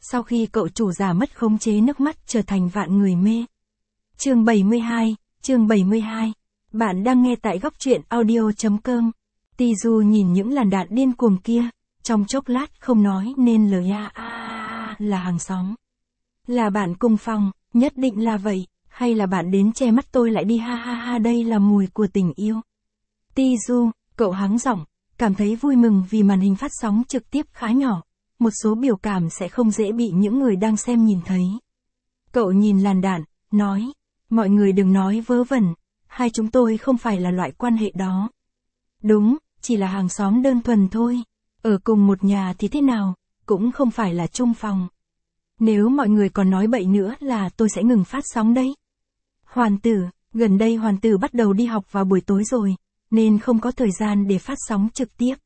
sau khi cậu chủ giả mất khống chế nước mắt trở thành vạn người mê. Chương 72. Bạn đang nghe tại góc truyện audio.com. Tizu nhìn những làn đạn điên cuồng kia, trong chốc lát không nói nên lời. Là hàng xóm. Là bạn cùng phòng, nhất định là vậy, hay là bạn đến che mắt tôi lại đi ha, đây là mùi của tình yêu. Tizu, cậu hắng giọng, cảm thấy vui mừng vì màn hình phát sóng trực tiếp khá nhỏ, một số biểu cảm sẽ không dễ bị những người đang xem nhìn thấy. Cậu nhìn làn đạn, nói, mọi người đừng nói vớ vẩn, hai chúng tôi không phải là loại quan hệ đó. Đúng, chỉ là hàng xóm đơn thuần thôi, ở cùng một nhà thì thế nào, cũng không phải là chung phòng. Nếu mọi người còn nói bậy nữa là tôi sẽ ngừng phát sóng đấy. Hoàn tử, gần đây Hoàn tử bắt đầu đi học vào buổi tối rồi, nên không có thời gian để phát sóng trực tiếp.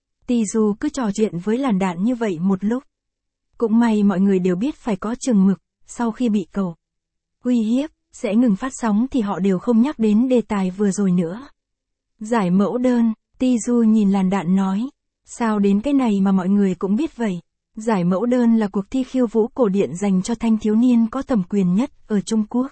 Tizu cứ trò chuyện với làn đạn như vậy một lúc. Cũng may mọi người đều biết phải có chừng mực, sau khi bị cậu uy hiếp, sẽ ngừng phát sóng thì họ đều không nhắc đến đề tài vừa rồi nữa. Giải mẫu đơn, Tizu nhìn làn đạn nói, sao đến cái này mà mọi người cũng biết vậy. Giải mẫu đơn là cuộc thi khiêu vũ cổ điển dành cho thanh thiếu niên có thẩm quyền nhất ở Trung Quốc.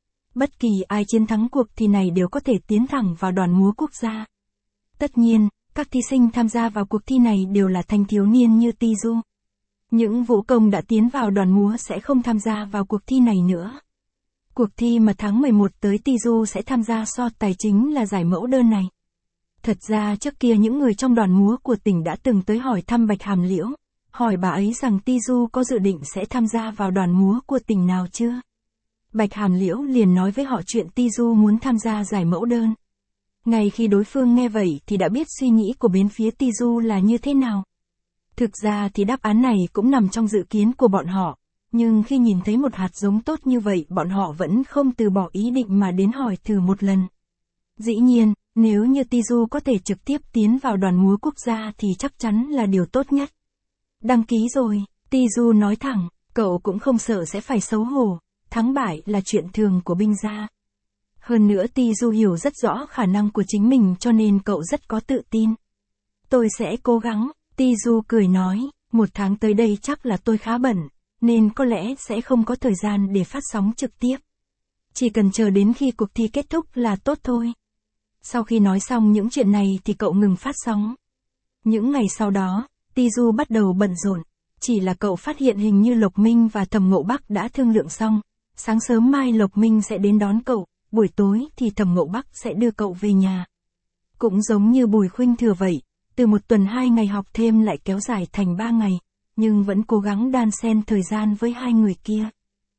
Bất kỳ ai chiến thắng cuộc thi này đều có thể tiến thẳng vào đoàn múa quốc gia. Tất nhiên, các thí sinh tham gia vào cuộc thi này đều là thanh thiếu niên như Tizu. Những vũ công đã tiến vào đoàn múa sẽ không tham gia vào cuộc thi này nữa. Cuộc thi mà tháng 11 tới Tizu sẽ tham gia so tài chính là giải mẫu đơn này. Thật ra trước kia những người trong đoàn múa của tỉnh đã từng tới hỏi thăm Bạch Hàm Liễu, hỏi bà ấy rằng Tizu có dự định sẽ tham gia vào đoàn múa của tỉnh nào chưa. Bạch Hàm Liễu liền nói với họ chuyện Tizu muốn tham gia giải mẫu đơn. Ngay khi đối phương nghe vậy thì đã biết suy nghĩ của bên phía Tizu là như thế nào. Thực ra thì đáp án này cũng nằm trong dự kiến của bọn họ, nhưng khi nhìn thấy một hạt giống tốt như vậy bọn họ vẫn không từ bỏ ý định mà đến hỏi thử một lần. Dĩ nhiên, nếu như Tizu có thể trực tiếp tiến vào đoàn múa quốc gia thì chắc chắn là điều tốt nhất. Đăng ký rồi, Tizu nói thẳng, cậu cũng không sợ sẽ phải xấu hổ, thắng bại là chuyện thường của binh gia. Hơn nữa Tizu hiểu rất rõ khả năng của chính mình cho nên cậu rất có tự tin. Tôi sẽ cố gắng, Tizu cười nói, một tháng tới đây chắc là tôi khá bận, nên có lẽ sẽ không có thời gian để phát sóng trực tiếp. Chỉ cần chờ đến khi cuộc thi kết thúc là tốt thôi. Sau khi nói xong những chuyện này thì cậu ngừng phát sóng. Những ngày sau đó, Tizu bắt đầu bận rộn, chỉ là cậu phát hiện hình như Lộc Minh và Thẩm Ngộ Bắc đã thương lượng xong, sáng sớm mai Lộc Minh sẽ đến đón cậu, buổi tối thì Thẩm Ngộ Bắc sẽ đưa cậu về nhà. Cũng giống như Bùi Khuynh Thừa vậy, từ một tuần 2 ngày học thêm lại kéo dài thành 3 ngày, nhưng vẫn cố gắng đan xen thời gian với hai người kia.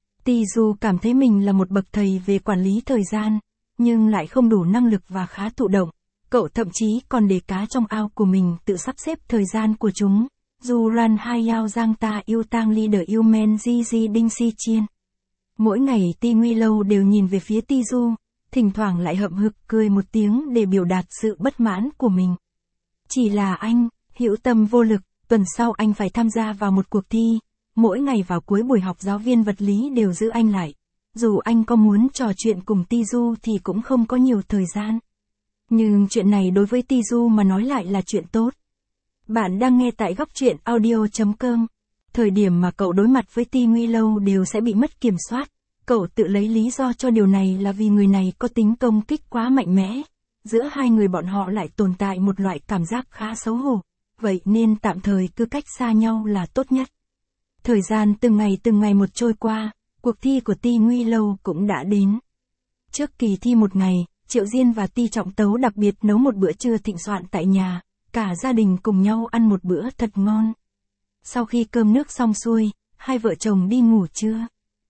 Tizu cảm thấy mình là một bậc thầy về quản lý thời gian, nhưng lại không đủ năng lực và khá thụ động. Cậu thậm chí còn để cá trong ao của mình tự sắp xếp thời gian của chúng. Dù ran hai yao giang ta yêu tang leader yêu men di di đinh si chiên. Mỗi ngày Ti Nguy Lâu đều nhìn về phía Tizu, thỉnh thoảng lại hậm hực cười một tiếng để biểu đạt sự bất mãn của mình. Chỉ là anh, hữu tâm vô lực, tuần sau anh phải tham gia vào một cuộc thi. Mỗi ngày vào cuối buổi học giáo viên vật lý đều giữ anh lại. Dù anh có muốn trò chuyện cùng Tizu thì cũng không có nhiều thời gian. Nhưng chuyện này đối với Tizu mà nói lại là chuyện tốt. Bạn đang nghe tại góc truyện audio.com. Thời điểm mà cậu đối mặt với Ti Nguy Lâu đều sẽ bị mất kiểm soát. Cậu tự lấy lý do cho điều này là vì người này có tính công kích quá mạnh mẽ. Giữa hai người bọn họ lại tồn tại một loại cảm giác khá xấu hổ. Vậy nên tạm thời cứ cách xa nhau là tốt nhất. Thời gian từng ngày một trôi qua, cuộc thi của Ti Nguy Lâu cũng đã đến. Trước kỳ thi một ngày, Triệu Diên và Ti Trọng Tấu đặc biệt nấu một bữa trưa thịnh soạn tại nhà, cả gia đình cùng nhau ăn một bữa thật ngon. Sau khi cơm nước xong xuôi, hai vợ chồng đi ngủ trưa.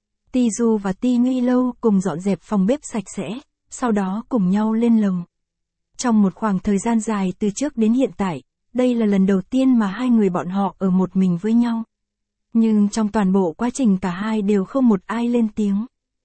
Tizu và Ti Nguy Lâu cùng dọn dẹp phòng bếp sạch sẽ, sau đó cùng nhau lên lầu. Trong một khoảng thời gian dài từ trước đến hiện tại, đây là lần đầu tiên mà hai người bọn họ ở một mình với nhau. Nhưng trong toàn bộ quá trình cả hai đều không một ai lên tiếng.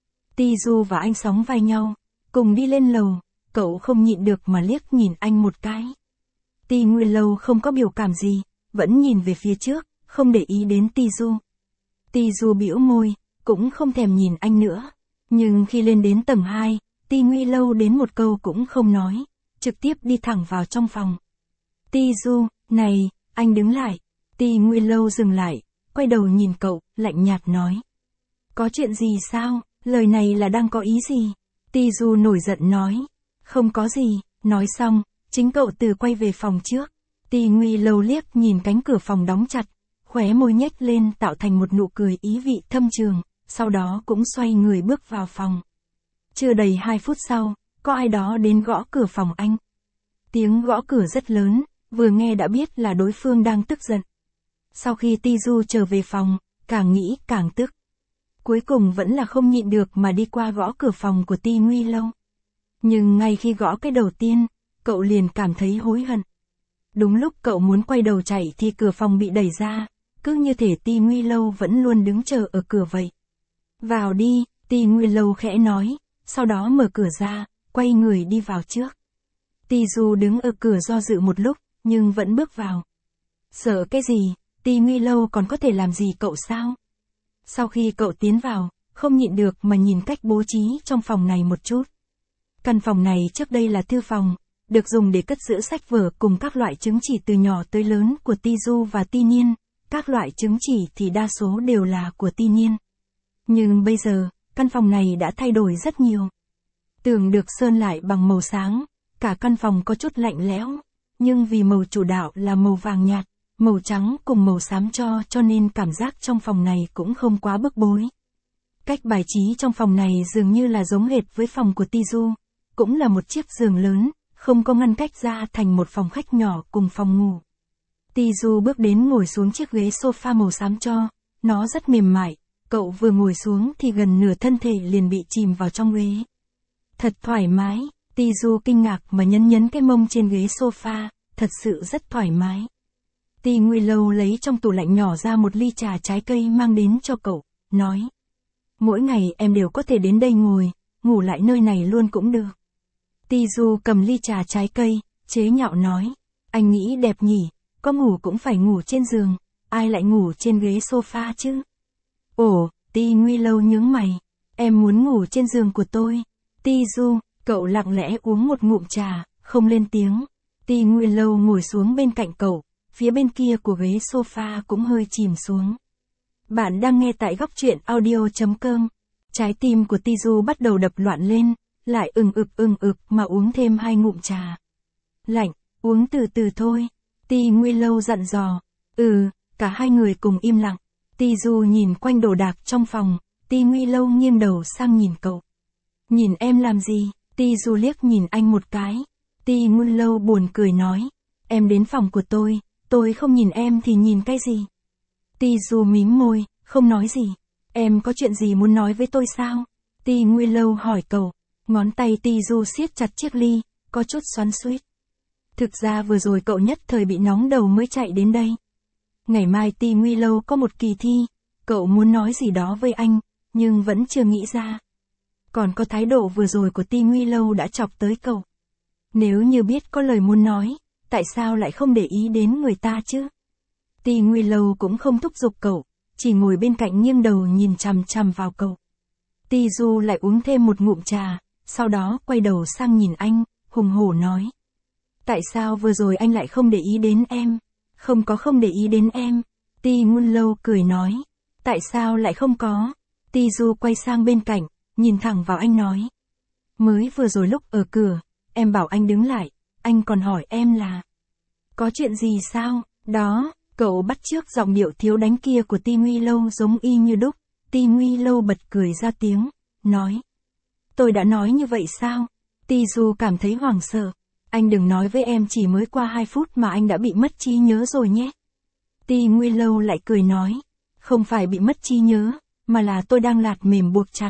Tizu và anh sóng vai nhau, cùng đi lên lầu, cậu không nhịn được mà liếc nhìn anh một cái. Ti Nguy Lâu không có biểu cảm gì, vẫn nhìn về phía trước, không để ý đến Tizu. Tizu bĩu môi, cũng không thèm nhìn anh nữa. Nhưng khi lên đến tầng 2, Ti Nguy Lâu đến một câu cũng không nói, trực tiếp đi thẳng vào trong phòng. Tizu, này, anh đứng lại. Ti Nguy Lâu dừng lại, quay đầu nhìn cậu, lạnh nhạt nói. Có chuyện gì sao, lời này là đang có ý gì? Tizu nổi giận nói. Không có gì, nói xong, chính cậu từ quay về phòng trước. Ti Nguy Lâu liếc nhìn cánh cửa phòng đóng chặt, khóe môi nhếch lên tạo thành một nụ cười ý vị thâm trường, sau đó cũng xoay người bước vào phòng. Chưa đầy 2 phút sau, có ai đó đến gõ cửa phòng anh. Tiếng gõ cửa rất lớn, vừa nghe đã biết là đối phương đang tức giận. Sau khi Tizu trở về phòng, càng nghĩ càng tức. Cuối cùng vẫn là không nhịn được mà đi qua gõ cửa phòng của Ti Nguy Lâu. Nhưng ngay khi gõ cái đầu tiên, cậu liền cảm thấy hối hận. Đúng lúc cậu muốn quay đầu chạy thì cửa phòng bị đẩy ra, cứ như thể Ti Nguy Lâu vẫn luôn đứng chờ ở cửa vậy. Vào đi, Ti Nguy Lâu khẽ nói, sau đó mở cửa ra, quay người đi vào trước. Tizu đứng ở cửa do dự một lúc, nhưng vẫn bước vào. Sợ cái gì, Ti Nguy Lâu còn có thể làm gì cậu sao? Sau khi cậu tiến vào, không nhịn được mà nhìn cách bố trí trong phòng này một chút. Căn phòng này trước đây là thư phòng, được dùng để cất giữ sách vở cùng các loại chứng chỉ từ nhỏ tới lớn của Tizu và Ti Niên, các loại chứng chỉ thì đa số đều là của Ti Niên. Nhưng bây giờ, căn phòng này đã thay đổi rất nhiều. Tường được sơn lại bằng màu sáng, cả căn phòng có chút lạnh lẽo, nhưng vì màu chủ đạo là màu vàng nhạt, màu trắng cùng màu xám cho nên cảm giác trong phòng này cũng không quá bức bối. Cách bài trí trong phòng này dường như là giống hệt với phòng của Tizu, cũng là một chiếc giường lớn, không có ngăn cách ra thành một phòng khách nhỏ cùng phòng ngủ. Tizu bước đến ngồi xuống chiếc ghế sofa màu xám cho, nó rất mềm mại, cậu vừa ngồi xuống thì gần nửa thân thể liền bị chìm vào trong ghế. Thật thoải mái, Tizu kinh ngạc mà nhấn cái mông trên ghế sofa, thật sự rất thoải mái. Ti Nguy Lâu lấy trong tủ lạnh nhỏ ra một ly trà trái cây mang đến cho cậu, nói. Mỗi ngày em đều có thể đến đây ngồi, ngủ lại nơi này luôn cũng được. Tizu cầm ly trà trái cây, chế nhạo nói. Anh nghĩ đẹp nhỉ, có ngủ cũng phải ngủ trên giường, ai lại ngủ trên ghế sofa chứ? Ồ, Ti Nguy Lâu nhướng mày. Em muốn ngủ trên giường của tôi. Tizu, cậu lặng lẽ uống một ngụm trà, không lên tiếng. Ti Nguy Lâu ngồi xuống bên cạnh cậu, phía bên kia của ghế sofa cũng hơi chìm xuống. Bạn đang nghe tại góc truyện audio.com. Trái tim của Tizu bắt đầu đập loạn lên, lại ừng ực mà uống thêm 2 ngụm trà. Lạnh, uống từ từ thôi. Ti Nguy Lâu dặn dò. Cả hai người cùng im lặng. Tizu nhìn quanh đồ đạc trong phòng, Ti Nguy Lâu nghiêng đầu sang nhìn cậu. Nhìn em làm gì? Tizu liếc nhìn anh một cái. Ti Nguy Lâu buồn cười nói. Em đến phòng của tôi không nhìn em thì nhìn cái gì? Tizu mím môi, không nói gì. Em có chuyện gì muốn nói với tôi sao? Ti Nguy Lâu hỏi cậu. Ngón tay Tizu siết chặt chiếc ly, có chút xoắn xuýt. Thực ra vừa rồi cậu nhất thời bị nóng đầu mới chạy đến đây. Ngày mai Ti Nguy Lâu có một kỳ thi, cậu muốn nói gì đó với anh, nhưng vẫn chưa nghĩ ra. Còn có thái độ vừa rồi của Ti Nguy Lâu đã chọc tới cậu. Nếu như biết có lời muốn nói, tại sao lại không để ý đến người ta chứ? Ti Nguy Lâu cũng không thúc giục cậu, chỉ ngồi bên cạnh nghiêng đầu nhìn chằm chằm vào cậu. Tizu lại uống thêm một ngụm trà, sau đó quay đầu sang nhìn anh, hùng hổ nói. Tại sao vừa rồi anh lại không để ý đến em? Không để ý đến em. Ti Nguy Lâu cười nói. Tại sao lại không có? Tizu quay sang bên cạnh, nhìn thẳng vào anh nói. Mới vừa rồi lúc ở cửa, em bảo anh đứng lại, anh còn hỏi em là. Có chuyện gì sao? Đó, cậu bắt chước giọng điệu thiếu đánh kia của Ti Nguy Lâu giống y như đúc. Ti Nguy Lâu bật cười ra tiếng, nói. Tôi đã nói như vậy sao? Tizu cảm thấy hoảng sợ. Anh đừng nói với em chỉ mới qua 2 phút mà anh đã bị mất trí nhớ rồi nhé. Ti Nguy Lâu lại cười nói. Không phải bị mất trí nhớ, mà là tôi đang lạt mềm buộc chặt.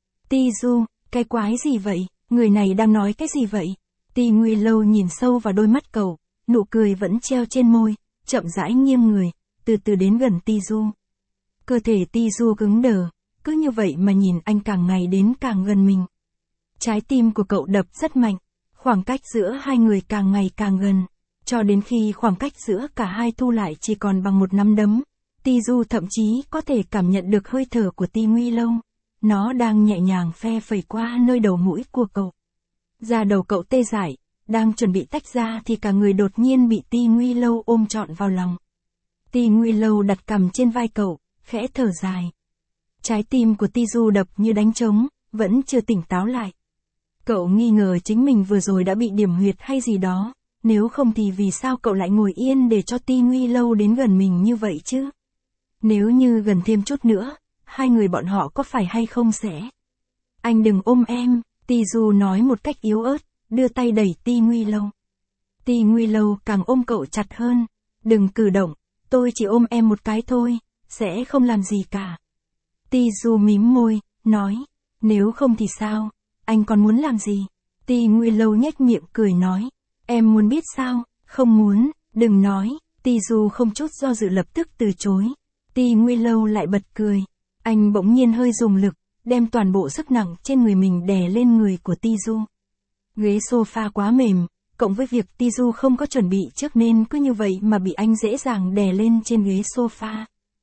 Tizu, cái quái gì vậy? Người này đang nói cái gì vậy? Ti Nguy Lâu nhìn sâu vào đôi mắt cậu, nụ cười vẫn treo trên môi, chậm rãi nghiêng người, từ từ đến gần Tizu. Cơ thể Tizu cứng đờ, cứ như vậy mà nhìn anh càng ngày đến càng gần mình. Trái tim của cậu đập rất mạnh, khoảng cách giữa hai người càng ngày càng gần, cho đến khi khoảng cách giữa cả hai thu lại chỉ còn bằng một nắm đấm. Tizu thậm chí có thể cảm nhận được hơi thở của Ti Nguy Lâu. Nó đang nhẹ nhàng phe phẩy qua nơi đầu mũi của cậu. Da đầu cậu tê dại, đang chuẩn bị tách ra thì cả người đột nhiên bị Ti Nguy Lâu ôm trọn vào lòng. Ti Nguy Lâu đặt cằm trên vai cậu, khẽ thở dài. Trái tim của Ti Du đập như đánh trống, vẫn chưa tỉnh táo lại. Cậu nghi ngờ chính mình vừa rồi đã bị điểm huyệt hay gì đó, nếu không thì vì sao cậu lại ngồi yên để cho Ti Nguy Lâu đến gần mình như vậy chứ? Nếu như gần thêm chút nữa, hai người bọn họ có phải hay không sẽ? Anh đừng ôm em, Ti Du nói một cách yếu ớt, đưa tay đẩy Ti Nguy Lâu. Ti Nguy Lâu càng ôm cậu chặt hơn. Đừng cử động, tôi chỉ ôm em một cái thôi, sẽ không làm gì cả. Ti Du mím môi, nói, nếu không thì sao, anh còn muốn làm gì? Ti Nguy Lâu nhếch miệng cười nói, em muốn biết sao, không muốn, đừng nói. Ti Du không chút do dự lập tức từ chối. Ti Nguy Lâu lại bật cười. Anh bỗng nhiên hơi dùng lực, đem toàn bộ sức nặng trên người mình đè lên người của Ti Du. Ghế sofa quá mềm, cộng với việc Ti Du không có chuẩn bị trước nên cứ như vậy mà bị anh dễ dàng đè lên trên ghế sofa.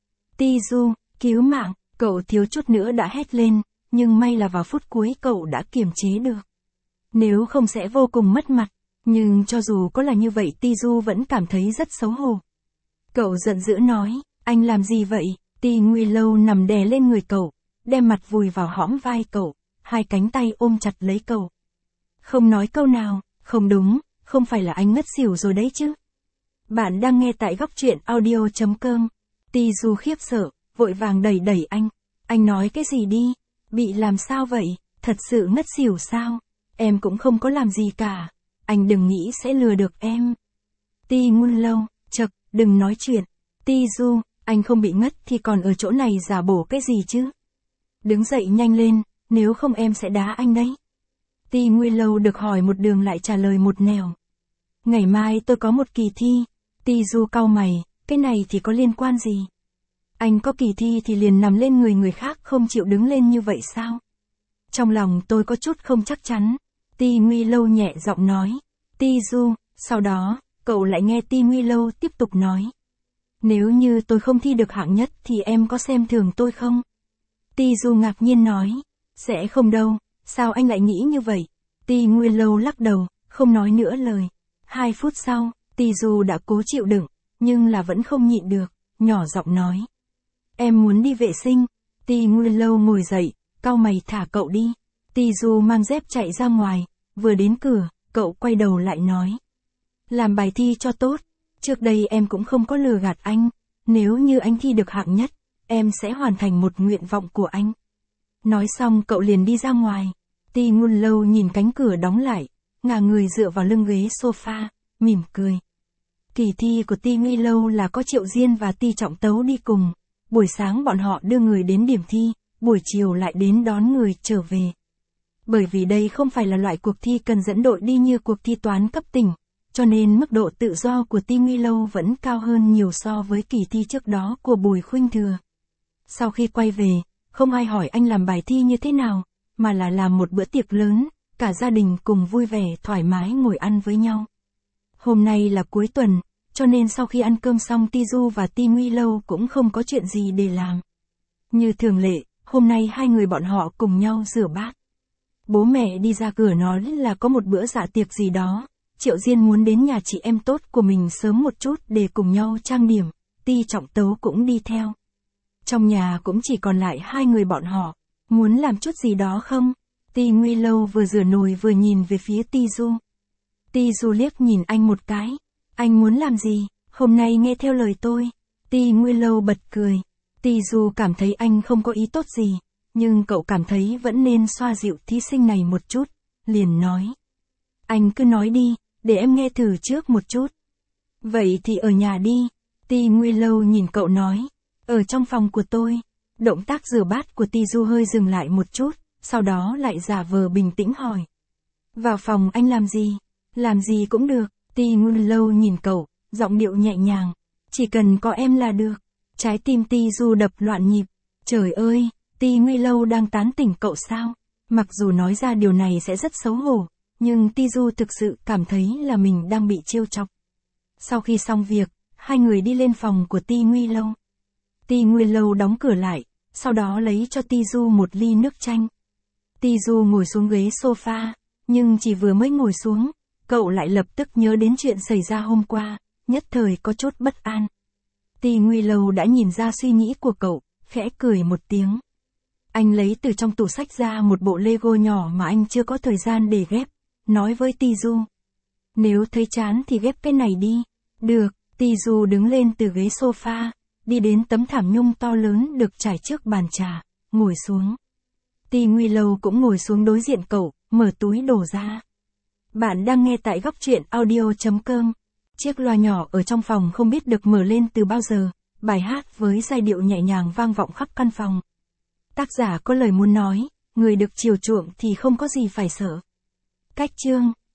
Ti Du, cứu mạng, cậu thiếu chút nữa đã hét lên, nhưng may là vào phút cuối cậu đã kiềm chế được. Nếu không sẽ vô cùng mất mặt, nhưng cho dù có là như vậy Ti Du vẫn cảm thấy rất xấu hổ. Cậu giận dữ nói, anh làm gì vậy? Ti Nguy Lâu nằm đè lên người cậu, đem mặt vùi vào hõm vai cậu, hai cánh tay ôm chặt lấy cậu. Không nói câu nào, không đúng, không phải là anh ngất xỉu rồi đấy chứ. Bạn đang nghe tại góc truyện audio.com. Ti Du khiếp sợ, vội vàng đẩy anh. Anh nói cái gì đi? Bị làm sao vậy? Thật sự ngất xỉu sao? Em cũng không có làm gì cả. Anh đừng nghĩ sẽ lừa được em. Ti Nguy Lâu, chậc, đừng nói chuyện. Ti Du, anh không bị ngất thì còn ở chỗ này giả bổ cái gì chứ? Đứng dậy nhanh lên, nếu không em sẽ đá anh đấy. Ti Nguy Lâu được hỏi một đường lại trả lời một nẻo. Ngày mai tôi có một kỳ thi. Ti Du cau mày, cái này thì có liên quan gì? Anh có kỳ thi thì liền nằm lên người khác không chịu đứng lên như vậy sao? Trong lòng tôi có chút không chắc chắn. Ti Nguy Lâu nhẹ giọng nói. Ti Du, sau đó, cậu lại nghe Ti Nguy Lâu tiếp tục nói. Nếu như tôi không thi được hạng nhất thì em có xem thường tôi không? Ti Du ngạc nhiên nói. Sẽ không đâu, sao anh lại nghĩ như vậy? Ti Nguy Lâu lắc đầu, không nói nữa lời. 2 phút sau, Ti Du đã cố chịu đựng, nhưng là vẫn không nhịn được, nhỏ giọng nói. Em muốn đi vệ sinh. Ti Nguy Lâu ngồi dậy, cau mày thả cậu đi. Ti Du mang dép chạy ra ngoài, vừa đến cửa, cậu quay đầu lại nói. Làm bài thi cho tốt, trước đây em cũng không có lừa gạt anh, nếu như anh thi được hạng nhất, em sẽ hoàn thành một nguyện vọng của anh. Nói xong cậu liền đi ra ngoài. Ti Nguy Lâu nhìn cánh cửa đóng lại, ngả người dựa vào lưng ghế sofa, mỉm cười. Kỳ thi của Ti Nguy Lâu là có Triệu Diên và Ti Trọng Tấu đi cùng. Buổi sáng bọn họ đưa người đến điểm thi, buổi chiều lại đến đón người trở về. Bởi vì đây không phải là loại cuộc thi cần dẫn đội đi như cuộc thi toán cấp tỉnh, cho nên mức độ tự do của Ti Nguy Lâu vẫn cao hơn nhiều so với kỳ thi trước đó của Bùi Khuynh Thừa. Sau khi quay về, không ai hỏi anh làm bài thi như thế nào, mà là làm một bữa tiệc lớn, cả gia đình cùng vui vẻ thoải mái ngồi ăn với nhau. Hôm nay là cuối tuần, cho nên sau khi ăn cơm xong Ti Du và Ti Nguy Lâu cũng không có chuyện gì để làm. Như thường lệ, hôm nay hai người bọn họ cùng nhau rửa bát. Bố mẹ đi ra cửa nói là có một bữa dạ tiệc gì đó, Triệu Diên muốn đến nhà chị em tốt của mình sớm một chút để cùng nhau trang điểm, Ti Trọng Tấu cũng đi theo. Trong nhà cũng chỉ còn lại hai người bọn họ, muốn làm chút gì đó không? Ti Nguy Lâu vừa rửa nồi vừa nhìn về phía Ti Du. Ti Du liếc nhìn anh một cái. Anh muốn làm gì? Hôm nay nghe theo lời tôi. Ti Nguy Lâu bật cười. Ti Du cảm thấy anh không có ý tốt gì, nhưng cậu cảm thấy vẫn nên xoa dịu thí sinh này một chút, liền nói. Anh cứ nói đi, để em nghe thử trước một chút. Vậy thì ở nhà đi. Ti Nguy Lâu nhìn cậu nói. Ở trong phòng của tôi. Động tác rửa bát của Ti Du hơi dừng lại một chút, sau đó lại giả vờ bình tĩnh hỏi. Vào phòng anh làm gì? Làm gì cũng được. Ti Nguy Lâu nhìn cậu, giọng điệu nhẹ nhàng. Chỉ cần có em là được. Trái tim Ti Du đập loạn nhịp. Trời ơi, Ti Nguy Lâu đang tán tỉnh cậu sao? Mặc dù nói ra điều này sẽ rất xấu hổ, nhưng Ti Du thực sự cảm thấy là mình đang bị trêu chọc. Sau khi xong việc, hai người đi lên phòng của Ti Nguy Lâu. Ti Nguy Lâu đóng cửa lại, sau đó lấy cho Ti Du một ly nước chanh. Ti Du ngồi xuống ghế sofa, nhưng chỉ vừa mới ngồi xuống, cậu lại lập tức nhớ đến chuyện xảy ra hôm qua, nhất thời có chút bất an. Ti Nguy Lâu đã nhìn ra suy nghĩ của cậu, khẽ cười một tiếng. Anh lấy từ trong tủ sách ra một bộ Lego nhỏ mà anh chưa có thời gian để ghép, nói với Ti Du. Nếu thấy chán thì ghép cái này đi. Được, Ti Du đứng lên từ ghế sofa, đi đến tấm thảm nhung to lớn được trải trước bàn trà, ngồi xuống. Ti Nguy Lâu cũng ngồi xuống đối diện cậu, mở túi đồ ra. Bạn đang nghe tại góc truyện audio.com. Chiếc loa nhỏ ở trong phòng không biết được mở lên từ bao giờ, bài hát với giai điệu nhẹ nhàng vang vọng khắp căn phòng. Tác giả có lời muốn nói, người được chiều chuộng thì không có gì phải sợ. Cách chương